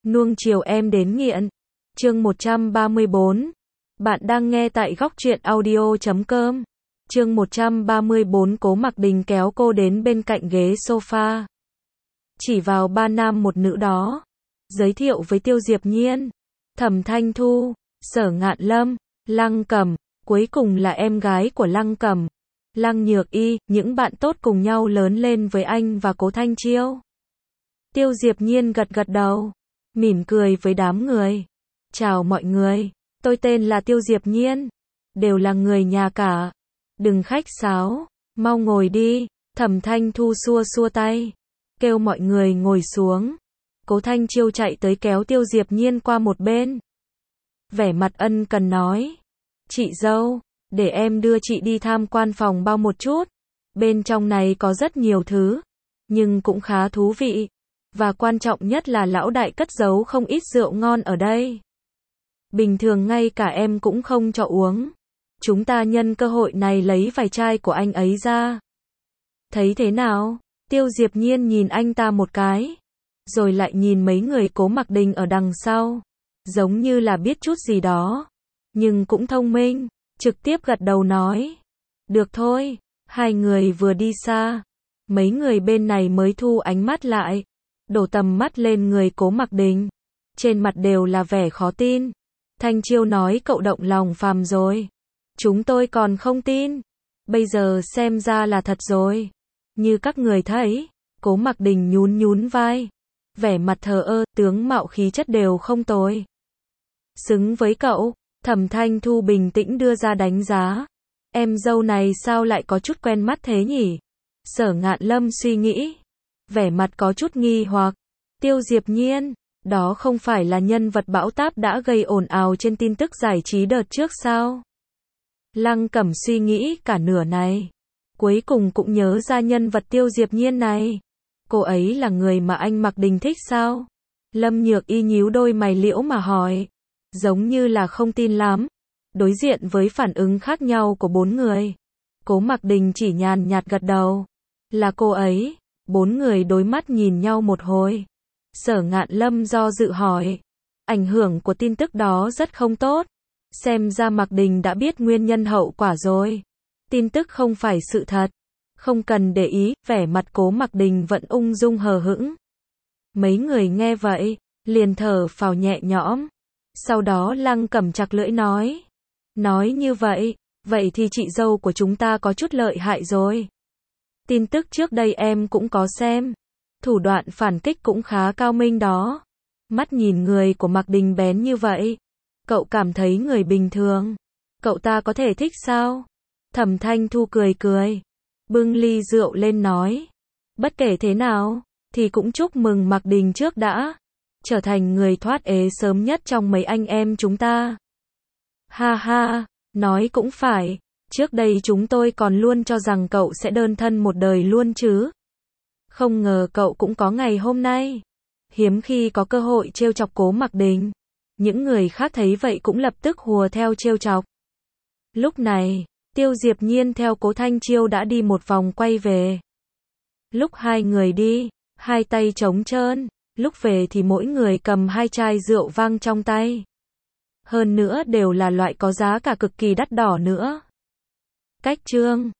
Nuông chiều em đến nghiện. Chương 134. Bạn đang nghe tại góc truyện audio.com. Chương 134. Cố Mặc Đình kéo cô đến bên cạnh ghế sofa. Chỉ vào ba nam một nữ đó. Giới thiệu với Tiêu Diệp Nhiên, Thẩm Thanh Thu, Sở Ngạn Lâm, Lăng Cẩm, cuối cùng là em gái của Lăng Cẩm, Lăng Nhược Y, những bạn tốt cùng nhau lớn lên với anh và Cố Thanh Chiêu. Tiêu Diệp Nhiên gật gật đầu, mỉm cười với đám người. Chào mọi người, tôi tên là Tiêu Diệp Nhiên, đều là người nhà cả. Đừng khách sáo, mau ngồi đi. Thẩm Thanh Thu xua xua tay, kêu mọi người ngồi xuống. Cố Thanh Chiêu chạy tới kéo Tiêu Diệp Nhiên qua một bên. Vẻ mặt ân cần nói, chị dâu, để em đưa chị đi tham quan phòng bao một chút. Bên trong này có rất nhiều thứ, nhưng cũng khá thú vị. Và quan trọng nhất là lão đại cất giấu không ít rượu ngon ở đây. Bình thường ngay cả em cũng không cho uống. Chúng ta nhân cơ hội này lấy vài chai của anh ấy ra. Thấy thế nào? Tiêu Diệp Nhiên nhìn anh ta một cái, rồi lại nhìn mấy người Cố Mặc Đình ở đằng sau. Giống như là biết chút gì đó, nhưng cũng thông minh, trực tiếp gật đầu nói. Được thôi. Hai người vừa đi xa, mấy người bên này mới thu ánh mắt lại, đổ tầm mắt lên người Cố Mặc Đình. Trên mặt đều là vẻ khó tin. Thanh Chiêu nói cậu động lòng phàm rồi. Chúng tôi còn không tin. Bây giờ xem ra là thật rồi. Như các người thấy, Cố Mặc Đình nhún nhún vai. Vẻ mặt thờ ơ, tướng mạo khí chất đều không tồi. Xứng với cậu. Thẩm Thanh Thu bình tĩnh đưa ra đánh giá. Em dâu này sao lại có chút quen mắt thế nhỉ? Sở Ngạn Lâm suy nghĩ, vẻ mặt có chút nghi hoặc. Tiêu Diệp Nhiên, đó không phải là nhân vật bão táp đã gây ồn ào trên tin tức giải trí đợt trước sao? Lăng Cẩm suy nghĩ cả nửa này, cuối cùng cũng nhớ ra nhân vật Tiêu Diệp Nhiên này. Cô ấy là người mà anh Mặc Đình thích sao? Lâm Nhược Y nhíu đôi mày liễu mà hỏi, giống như là không tin lắm. Đối diện với phản ứng khác nhau của bốn người, Cố Mặc Đình chỉ nhàn nhạt gật đầu. Là cô ấy. Bốn người đối mắt nhìn nhau một hồi. Sở Ngạn Lâm do dự hỏi, ảnh hưởng của tin tức đó rất không tốt. Xem ra Mặc Đình đã biết nguyên nhân hậu quả rồi. Tin tức không phải sự thật, không cần để ý. Vẻ mặt Cố Mặc Đình vẫn ung dung hờ hững. Mấy người nghe vậy, liền thở phào nhẹ nhõm. Sau đó Lăng Cẩm chặt lưỡi nói, nói như vậy, vậy thì chị dâu của chúng ta có chút lợi hại rồi. Tin tức trước đây em cũng có xem, thủ đoạn phản kích cũng khá cao minh đó. Mắt nhìn người của Mặc Đình bén như vậy, cậu cảm thấy người bình thường, cậu ta có thể thích sao? Thẩm Thanh Thu cười cười, bưng ly rượu lên nói, bất kể thế nào, thì cũng chúc mừng Mặc Đình trước đã, trở thành người thoát ế sớm nhất trong mấy anh em chúng ta. Ha ha, nói cũng phải, trước đây chúng tôi còn luôn cho rằng cậu sẽ đơn thân một đời luôn chứ. Không ngờ cậu cũng có ngày hôm nay. Hiếm khi có cơ hội trêu chọc Cố Mặc Đình. Những người khác thấy vậy cũng lập tức hùa theo trêu chọc. Lúc này, Tiêu Diệp Nhiên theo Cố Thanh Chiêu đã đi một vòng quay về. Lúc hai người đi, hai tay trống trơn, lúc về thì mỗi người cầm hai chai rượu vang trong tay. Hơn nữa đều là loại có giá cả cực kỳ đắt đỏ nữa. Cách chương